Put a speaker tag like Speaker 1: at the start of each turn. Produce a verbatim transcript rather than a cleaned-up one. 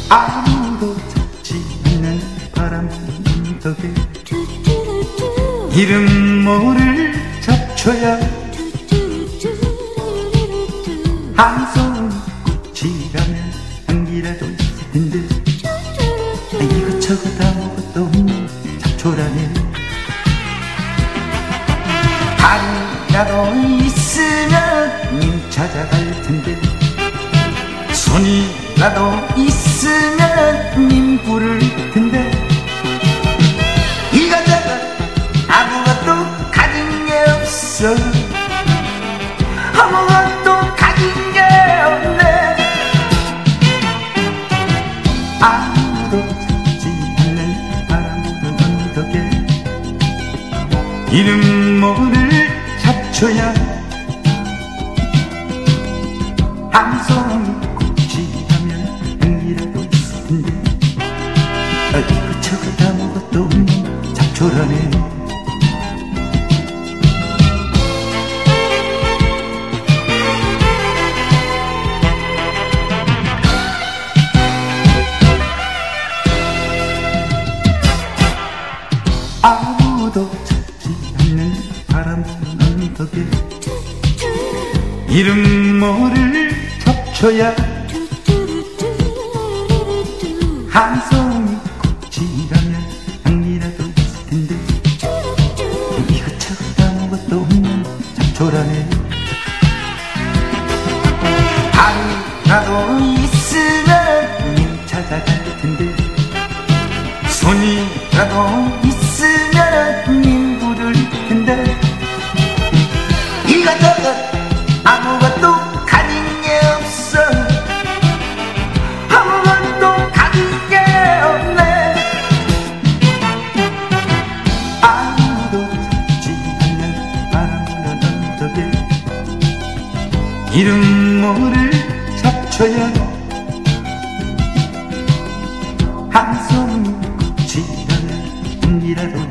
Speaker 1: 아무도 찾지 않는 바람 덕에 이름 모를 잡초야 한 송이 꽃이라면 향기라도 있을 텐데 이것저것 아무것도 없는 잡초라네. 다리라도 있으면 님 찾아갈 텐데 손이라도 있으면 님 부를 텐데 이것저것 아무것도 가진 게 없어. 아무것도 가진 게 없네. 아무도 찾지 않는 바람 부는 언덕에 이름 모를 잡초야 한 송이 꽃이라면 향기라도 있을 텐데 이것저것 아무것도 없는 잡초라네. 아무도 찾지 않는 바람 부는 언덕에 이름 모를 잡초야 한 송이 꽃이라면 향기라도 있을 텐데 이것저것 아무것도 없는 잡초라네. 하루라도 있으면 님 찾아갈 텐데 손이라도 있으면 님 부를 텐데 이것저것 아무것도 가진 게 없어. 아무것도 가진 게 없네. 아무도 찾지 않는 바람 부는 언덕에 이름 모를 잡초야 한 송이 꽃이라면 향기라도